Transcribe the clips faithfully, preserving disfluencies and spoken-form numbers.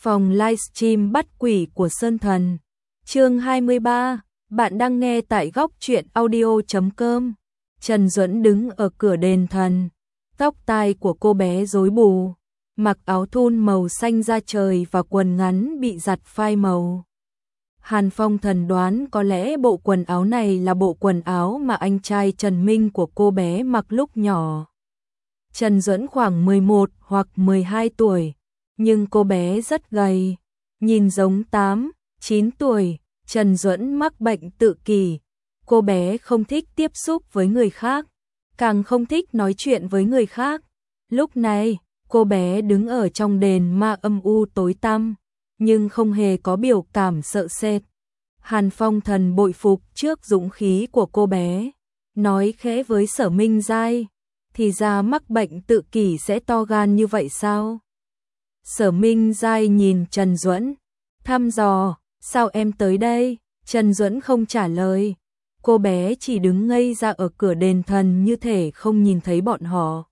Phòng livestream bắt quỷ của Sơn Thần. Chương hai mươi ba, bạn đang nghe tại góc truyện audio chấm com. Trần Duẫn đứng ở cửa đền thần, tóc tai của cô bé rối bù, mặc áo thun màu xanh da trời và quần ngắn bị giặt phai màu. Hàn Phong Thần đoán có lẽ bộ quần áo này là bộ quần áo mà anh trai Trần Minh của cô bé mặc lúc nhỏ. Trần Duẫn khoảng mười một hoặc mười hai tuổi, nhưng cô bé rất gầy, nhìn giống tám, chín tuổi. Trần Duẫn mắc bệnh tự kỷ, cô bé không thích tiếp xúc với người khác, càng không thích nói chuyện với người khác. Lúc này, cô bé đứng ở trong đền ma âm u tối tăm, nhưng không hề có biểu cảm sợ sệt. Hàn Phong Thần bội phục trước dũng khí của cô bé, nói khẽ với Sở Minh Giai, thì ra mắc bệnh tự kỷ sẽ to gan như vậy sao? Sở Minh Giai nhìn Trần Duẫn, thăm dò, sao em tới đây? Trần Duẫn không trả lời, cô bé chỉ đứng ngây ra ở cửa đền thần như thể không nhìn thấy bọn họ.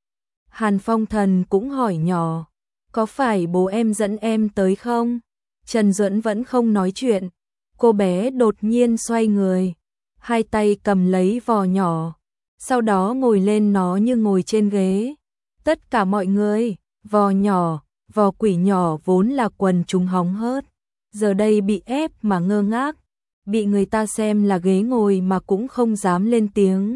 Hàn Phong Thần cũng hỏi nhỏ, có phải bố em dẫn em tới không? Trần Duẫn vẫn không nói chuyện, cô bé đột nhiên xoay người, hai tay cầm lấy vò nhỏ, sau đó ngồi lên nó như ngồi trên ghế. Tất cả mọi người, vò nhỏ, vò quỷ nhỏ vốn là quần chúng hóng hớt, giờ đây bị ép mà ngơ ngác, bị người ta xem là ghế ngồi mà cũng không dám lên tiếng.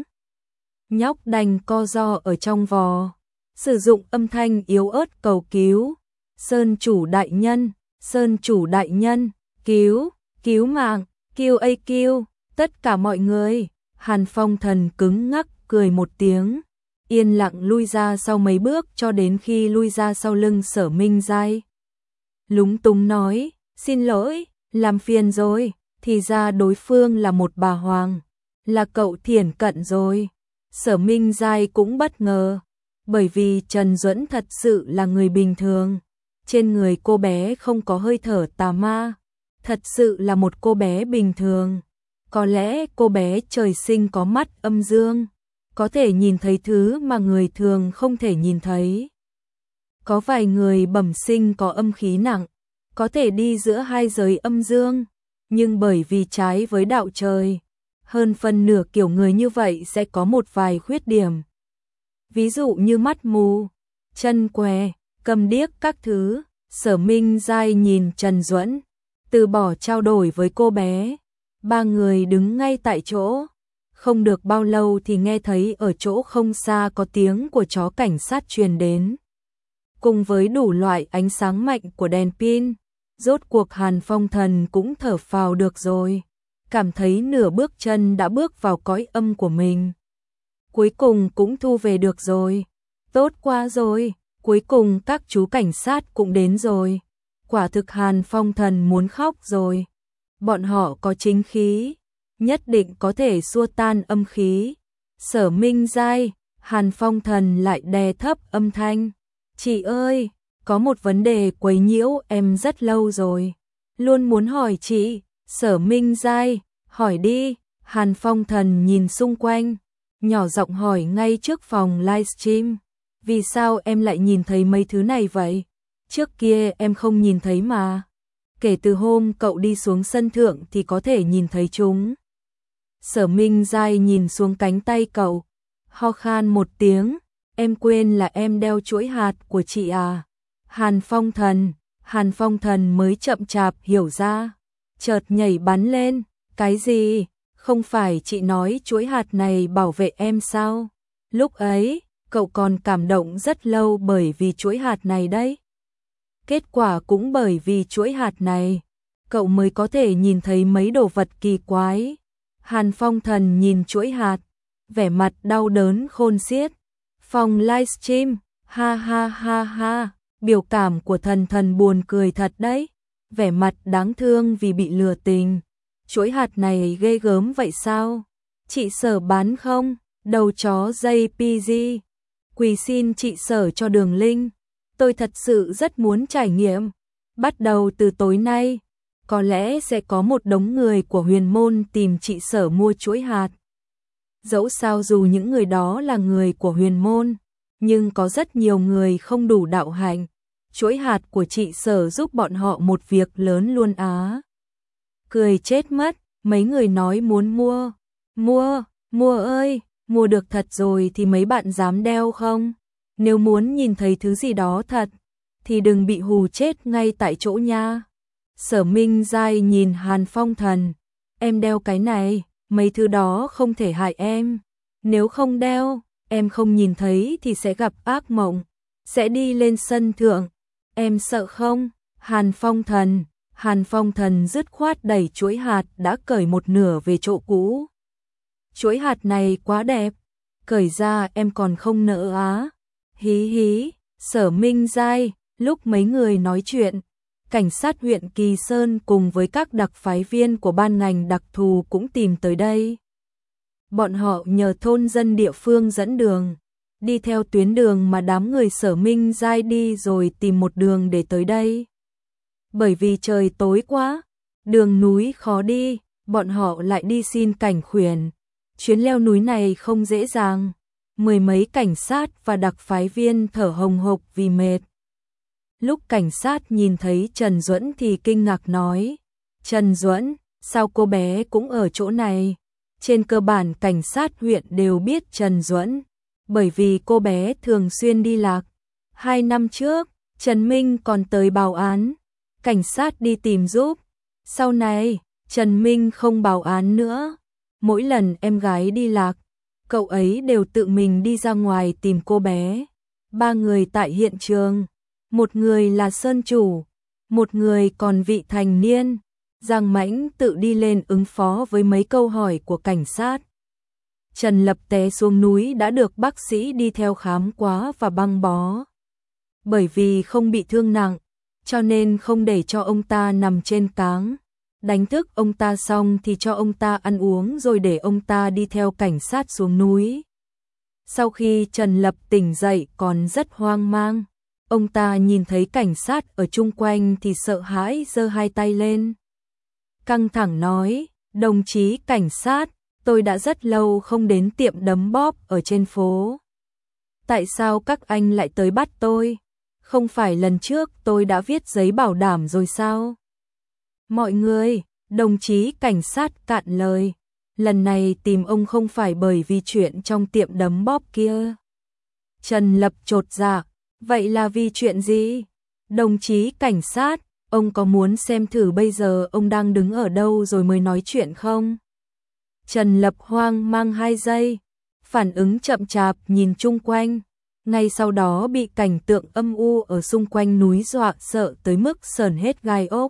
Nhóc đành co ro ở trong vò, sử dụng âm thanh yếu ớt cầu cứu, Sơn chủ đại nhân, Sơn chủ đại nhân, cứu, cứu mạng, kêu ây kêu, tất cả mọi người. Hàn Phong Thần cứng ngắc cười một tiếng, yên lặng lui ra sau mấy bước cho đến khi lui ra sau lưng Sở Minh Giai. Lúng túng nói, xin lỗi, làm phiền rồi, thì ra đối phương là một bà hoàng, là cậu Thiển Cận rồi. Sở Minh Giai cũng bất ngờ, bởi vì Trần Duẫn thật sự là người bình thường, trên người cô bé không có hơi thở tà ma, thật sự là một cô bé bình thường. Có lẽ cô bé trời sinh có mắt âm dương, có thể nhìn thấy thứ mà người thường không thể nhìn thấy. Có vài người bẩm sinh có âm khí nặng, có thể đi giữa hai giới âm dương, nhưng bởi vì trái với đạo trời, hơn phân nửa kiểu người như vậy sẽ có một vài khuyết điểm. Ví dụ như mắt mù, chân què, cầm điếc các thứ. Sở Minh Giai nhìn Trần Duẫn, từ bỏ trao đổi với cô bé. Ba người đứng ngay tại chỗ, không được bao lâu thì nghe thấy ở chỗ không xa có tiếng của chó cảnh sát truyền đến, cùng với đủ loại ánh sáng mạnh của đèn pin. Rốt cuộc Hàn Phong Thần cũng thở phào được rồi, cảm thấy nửa bước chân đã bước vào cõi âm của mình. Cuối cùng cũng thu về được rồi, tốt quá rồi, cuối cùng các chú cảnh sát cũng đến rồi. Quả thực Hàn Phong Thần muốn khóc rồi. Bọn họ có chính khí, nhất định có thể xua tan âm khí. Sở Minh Giai, Hàn Phong Thần lại đè thấp âm thanh, chị ơi, có một vấn đề quấy nhiễu em rất lâu rồi, luôn muốn hỏi chị. Sở Minh Giai, hỏi đi. Hàn Phong Thần nhìn xung quanh, nhỏ giọng hỏi ngay trước phòng livestream, vì sao em lại nhìn thấy mấy thứ này vậy? Trước kia em không nhìn thấy mà. Kể từ hôm cậu đi xuống sân thượng thì có thể nhìn thấy chúng. Sở Minh Giai nhìn xuống cánh tay cậu, ho khan một tiếng, em quên là em đeo chuỗi hạt của chị à? Hàn Phong Thần, Hàn Phong Thần mới chậm chạp hiểu ra, chợt nhảy bắn lên, cái gì? Không phải chị nói chuỗi hạt này bảo vệ em sao? Lúc ấy, cậu còn cảm động rất lâu bởi vì chuỗi hạt này đấy. Kết quả cũng bởi vì chuỗi hạt này, cậu mới có thể nhìn thấy mấy đồ vật kỳ quái. Hàn Phong Thần nhìn chuỗi hạt, vẻ mặt đau đớn khôn xiết. Phòng livestream, ha ha ha ha, biểu cảm của Thần Thần buồn cười thật đấy, vẻ mặt đáng thương vì bị lừa tình. Chuỗi hạt này ghê gớm vậy sao? Chị Sở bán không? Đầu chó jay pê giê. Quỳ xin chị Sở cho đường link. Tôi thật sự rất muốn trải nghiệm. Bắt đầu từ tối nay, có lẽ sẽ có một đống người của Huyền Môn tìm chị Sở mua chuỗi hạt. Dẫu sao dù những người đó là người của Huyền Môn, nhưng có rất nhiều người không đủ đạo hạnh, chuỗi hạt của chị Sở giúp bọn họ một việc lớn luôn á. Cười chết mất, mấy người nói muốn mua. Mua, mua ơi, mua được thật rồi thì mấy bạn dám đeo không? Nếu muốn nhìn thấy thứ gì đó thật, thì đừng bị hù chết ngay tại chỗ nha. Sở Minh Giai nhìn Hàn Phong Thần, em đeo cái này, mấy thứ đó không thể hại em. Nếu không đeo, em không nhìn thấy thì sẽ gặp ác mộng, sẽ đi lên sân thượng. Em sợ không? Hàn Phong Thần, Hàn Phong Thần dứt khoát đẩy chuỗi hạt đã cởi một nửa về chỗ cũ. Chuỗi hạt này quá đẹp, cởi ra em còn không nỡ á. Hí hí, Sở Minh Giai, lúc mấy người nói chuyện, cảnh sát huyện Kỳ Sơn cùng với các đặc phái viên của ban ngành đặc thù cũng tìm tới đây. Bọn họ nhờ thôn dân địa phương dẫn đường, đi theo tuyến đường mà đám người Sở Minh Giai đi rồi tìm một đường để tới đây. Bởi vì trời tối quá, đường núi khó đi, bọn họ lại đi xin cảnh khuyển. Chuyến leo núi này không dễ dàng, mười mấy cảnh sát và đặc phái viên thở hồng hộc vì mệt. Lúc cảnh sát nhìn thấy Trần Duẫn thì kinh ngạc nói, Trần Duẫn, sao cô bé cũng ở chỗ này? Trên cơ bản cảnh sát huyện đều biết Trần Duẫn, bởi vì cô bé thường xuyên đi lạc. Hai năm trước, Trần Minh còn tới báo án, cảnh sát đi tìm giúp. Sau này, Trần Minh không báo án nữa. Mỗi lần em gái đi lạc, cậu ấy đều tự mình đi ra ngoài tìm cô bé. Ba người tại hiện trường, một người là Sơn Chủ, một người còn vị thành niên. Giang Mãnh tự đi lên ứng phó với mấy câu hỏi của cảnh sát. Trần Lập té xuống núi đã được bác sĩ đi theo khám quá và băng bó. Bởi vì không bị thương nặng, cho nên không để cho ông ta nằm trên cáng. Đánh thức ông ta xong thì cho ông ta ăn uống rồi để ông ta đi theo cảnh sát xuống núi. Sau khi Trần Lập tỉnh dậy còn rất hoang mang, ông ta nhìn thấy cảnh sát ở chung quanh thì sợ hãi giơ hai tay lên. Căng thẳng nói, đồng chí cảnh sát, tôi đã rất lâu không đến tiệm đấm bóp ở trên phố. Tại sao các anh lại tới bắt tôi? Không phải lần trước tôi đã viết giấy bảo đảm rồi sao? Mọi người, đồng chí cảnh sát cạn lời, lần này tìm ông không phải bởi vì chuyện trong tiệm đấm bóp kia. Trần Lập chột dạ, vậy là vì chuyện gì? Đồng chí cảnh sát, ông có muốn xem thử bây giờ ông đang đứng ở đâu rồi mới nói chuyện không? Trần Lập hoang mang hai giây, phản ứng chậm chạp nhìn chung quanh, ngay sau đó bị cảnh tượng âm u ở xung quanh núi dọa sợ tới mức sởn hết gai ốc.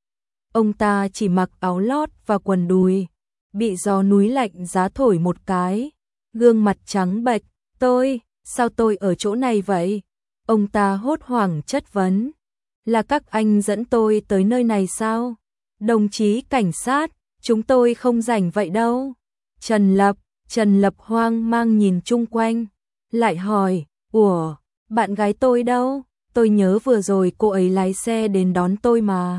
Ông ta chỉ mặc áo lót và quần đùi, bị gió núi lạnh giá thổi một cái, gương mặt trắng bệch, tôi, sao tôi ở chỗ này vậy? Ông ta hốt hoảng chất vấn, là các anh dẫn tôi tới nơi này sao? Đồng chí cảnh sát, chúng tôi không rảnh vậy đâu. Trần Lập, Trần Lập hoang mang nhìn chung quanh, lại hỏi, ủa, bạn gái tôi đâu? Tôi nhớ vừa rồi cô ấy lái xe đến đón tôi mà.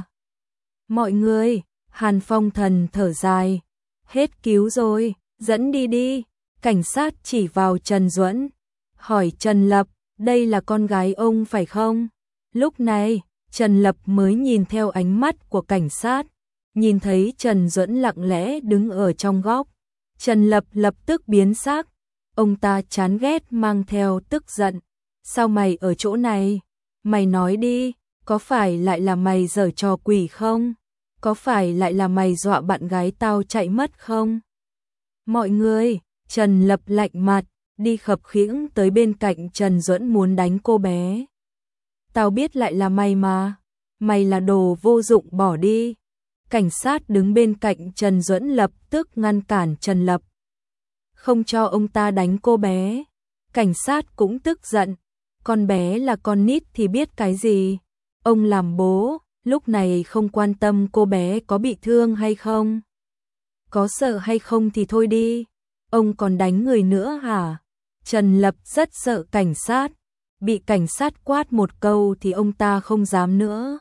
Mọi người, Hàn Phong Thần thở dài, hết cứu rồi, dẫn đi đi. Cảnh sát chỉ vào Trần Duẫn, hỏi Trần Lập, đây là con gái ông phải không? Lúc này, Trần Lập mới nhìn theo ánh mắt của cảnh sát, nhìn thấy Trần Duẫn lặng lẽ đứng ở trong góc. Trần Lập lập tức biến sắc, ông ta chán ghét mang theo tức giận. Sao mày ở chỗ này? Mày nói đi, có phải lại là mày giở trò quỷ không? Có phải lại là mày dọa bạn gái tao chạy mất không? Mọi người, Trần Lập lạnh mặt, đi khập khiễng tới bên cạnh Trần Duẫn muốn đánh cô bé. Tao biết lại là mày mà, mày là đồ vô dụng, bỏ đi. Cảnh sát đứng bên cạnh Trần Duẫn lập tức ngăn cản Trần Lập, không cho ông ta đánh cô bé. Cảnh sát cũng tức giận, con bé là con nít thì biết cái gì. Ông làm bố, lúc này không quan tâm cô bé có bị thương hay không, có sợ hay không thì thôi đi. Ông còn đánh người nữa hả? Trần Lập rất sợ cảnh sát, bị cảnh sát quát một câu thì ông ta không dám nữa.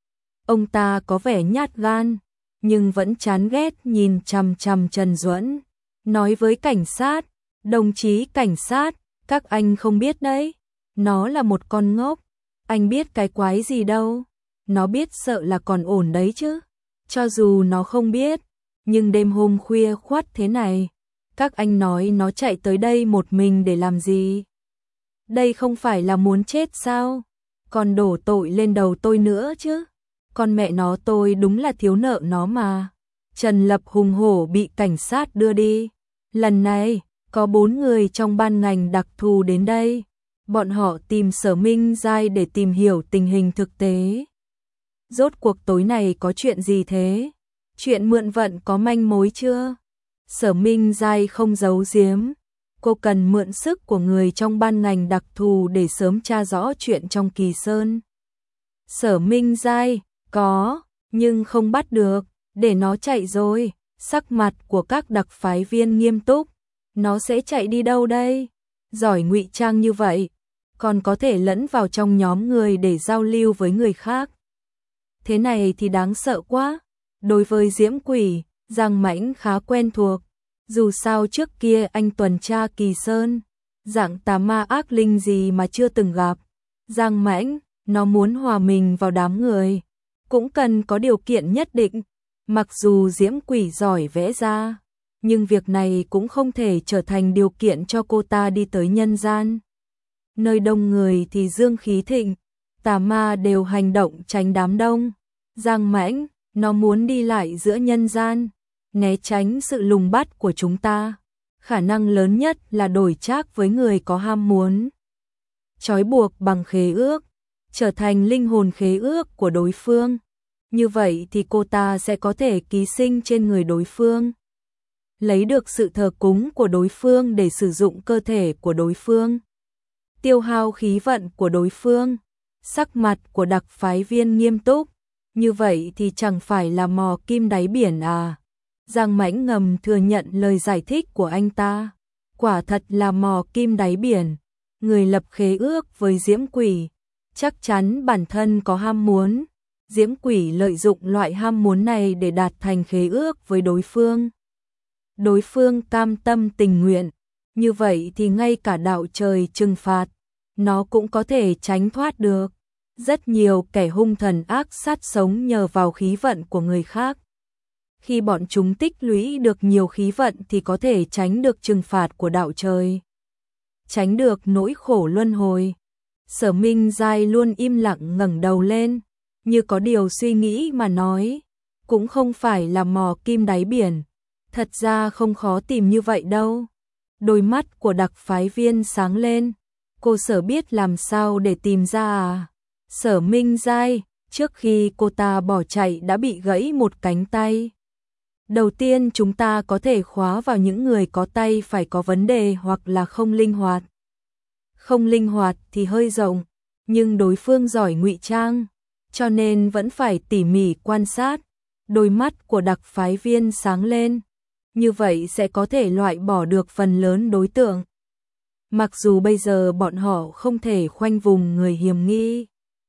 Ông ta có vẻ nhát gan, nhưng vẫn chán ghét nhìn chằm chằm Trần Duẫn, nói với cảnh sát, đồng chí cảnh sát, các anh không biết đấy, nó là một con ngốc, Anh biết cái quái gì đâu, nó biết sợ là còn ổn đấy chứ. Cho dù nó không biết, nhưng đêm hôm khuya khoắt thế này, các anh nói nó chạy tới đây một mình để làm gì? Đây không phải là muốn chết sao? Còn đổ tội lên đầu tôi nữa chứ. Con mẹ nó, tôi đúng là thiếu nợ nó mà. Trần Lập hùng hổ bị cảnh sát đưa đi. Lần này, có bốn người trong ban ngành đặc thù đến đây. Bọn họ tìm Sở Minh Giai để tìm hiểu tình hình thực tế. Rốt cuộc tối này có chuyện gì thế? Chuyện mượn vận có manh mối chưa? Sở Minh Giai không giấu giếm. Cô cần mượn sức của người trong ban ngành đặc thù để sớm tra rõ chuyện trong Kỳ Sơn. Sở Minh Giai, có, nhưng không bắt được, để nó chạy rồi. Sắc mặt của các đặc phái viên nghiêm túc. Nó sẽ chạy đi đâu đây? Giỏi ngụy trang như vậy, còn có thể lẫn vào trong nhóm người để giao lưu với người khác. Thế này thì đáng sợ quá. Đối với Diễm Quỷ, Giang Mãnh khá quen thuộc. Dù sao trước kia anh tuần tra Kỳ Sơn, dạng tà ma ác linh gì mà chưa từng gặp. Giang Mãnh, nó muốn hòa mình vào đám người, cũng cần có điều kiện nhất định. Mặc dù Diễm Quỷ giỏi vẽ ra, nhưng việc này cũng không thể trở thành điều kiện cho cô ta đi tới nhân gian. Nơi đông người thì dương khí thịnh, tà ma đều hành động tránh đám đông. Giang Mãnh, nó muốn đi lại giữa nhân gian, né tránh sự lùng bắt của chúng ta. Khả năng lớn nhất là đổi trác với người có ham muốn. Trói buộc bằng khế ước, trở thành linh hồn khế ước của đối phương. Như vậy thì cô ta sẽ có thể ký sinh trên người đối phương, lấy được sự thờ cúng của đối phương để sử dụng cơ thể của đối phương, tiêu hao khí vận của đối phương. Sắc mặt của đặc phái viên nghiêm túc. Như vậy thì chẳng phải là mò kim đáy biển à? Giang Mãnh ngầm thừa nhận lời giải thích của anh ta. Quả thật là mò kim đáy biển. Người lập khế ước với Diễm Quỷ, chắc chắn bản thân có ham muốn. Diễm Quỷ lợi dụng loại ham muốn này để đạt thành khế ước với đối phương. Đối phương cam tâm tình nguyện. Như vậy thì ngay cả đạo trời trừng phạt, nó cũng có thể tránh thoát được. Rất nhiều kẻ hung thần ác sát sống nhờ vào khí vận của người khác. Khi bọn chúng tích lũy được nhiều khí vận thì có thể tránh được trừng phạt của đạo trời, tránh được nỗi khổ luân hồi. Sở Minh Giai luôn im lặng ngẩng đầu lên, như có điều suy nghĩ mà nói. Cũng không phải là mò kim đáy biển, thật ra không khó tìm như vậy đâu. Đôi mắt của đặc phái viên sáng lên. Cô Sở biết làm sao để tìm ra à? Sở Minh Giai, trước khi cô ta bỏ chạy đã bị gãy một cánh tay. Đầu tiên chúng ta có thể khóa vào những người có tay phải có vấn đề hoặc là không linh hoạt. Không linh hoạt thì hơi rộng, nhưng đối phương giỏi ngụy trang, cho nên vẫn phải tỉ mỉ quan sát. Đôi mắt của đặc phái viên sáng lên. Như vậy sẽ có thể loại bỏ được phần lớn đối tượng. Mặc dù bây giờ bọn họ không thể khoanh vùng người hiểm nghi.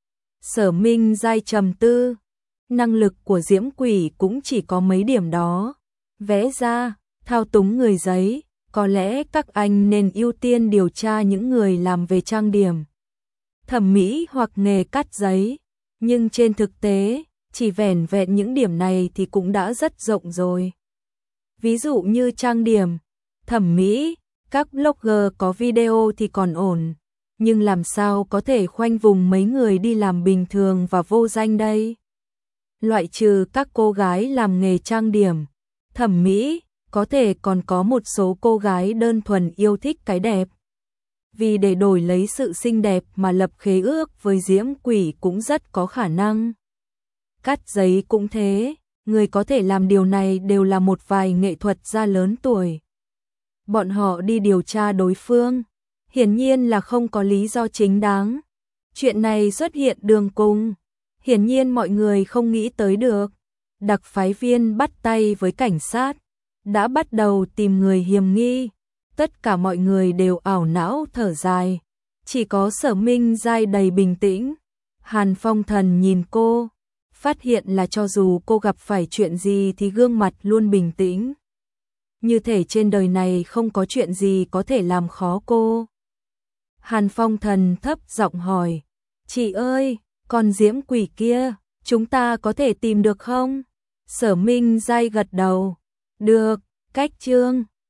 Sở Minh Giai trầm tư. Năng lực của Diễm Quỷ cũng chỉ có mấy điểm đó. Vẽ ra, thao túng người giấy. Có lẽ các anh nên ưu tiên điều tra những người làm về trang điểm, thẩm mỹ hoặc nghề cắt giấy. Nhưng trên thực tế, chỉ vẻn vẹn những điểm này thì cũng đã rất rộng rồi. Ví dụ như trang điểm, thẩm mỹ, các blogger có video thì còn ổn. Nhưng làm sao có thể khoanh vùng mấy người đi làm bình thường và vô danh đây? Loại trừ các cô gái làm nghề trang điểm, thẩm mỹ, có thể còn có một số cô gái đơn thuần yêu thích cái đẹp. Vì để đổi lấy sự xinh đẹp mà lập khế ước với Diễm Quỷ cũng rất có khả năng. Cắt giấy cũng thế, người có thể làm điều này đều là một vài nghệ thuật gia lớn tuổi. Bọn họ đi điều tra đối phương, hiển nhiên là không có lý do chính đáng. Chuyện này xuất hiện đường cùng, hiển nhiên mọi người không nghĩ tới được. Đặc phái viên bắt tay với cảnh sát, đã bắt đầu tìm người hiểm nghi. Tất cả mọi người đều ảo não thở dài, chỉ có Sở Minh Giai đầy bình tĩnh. Hàn Phong Thần nhìn cô, phát hiện là cho dù cô gặp phải chuyện gì thì gương mặt luôn bình tĩnh. Như thể trên đời này không có chuyện gì có thể làm khó cô. Hàn Phong Thần thấp giọng hỏi, Chị ơi, con diễm quỷ kia, chúng ta có thể tìm được không? Sở Minh Giai gật đầu. Được, cách chương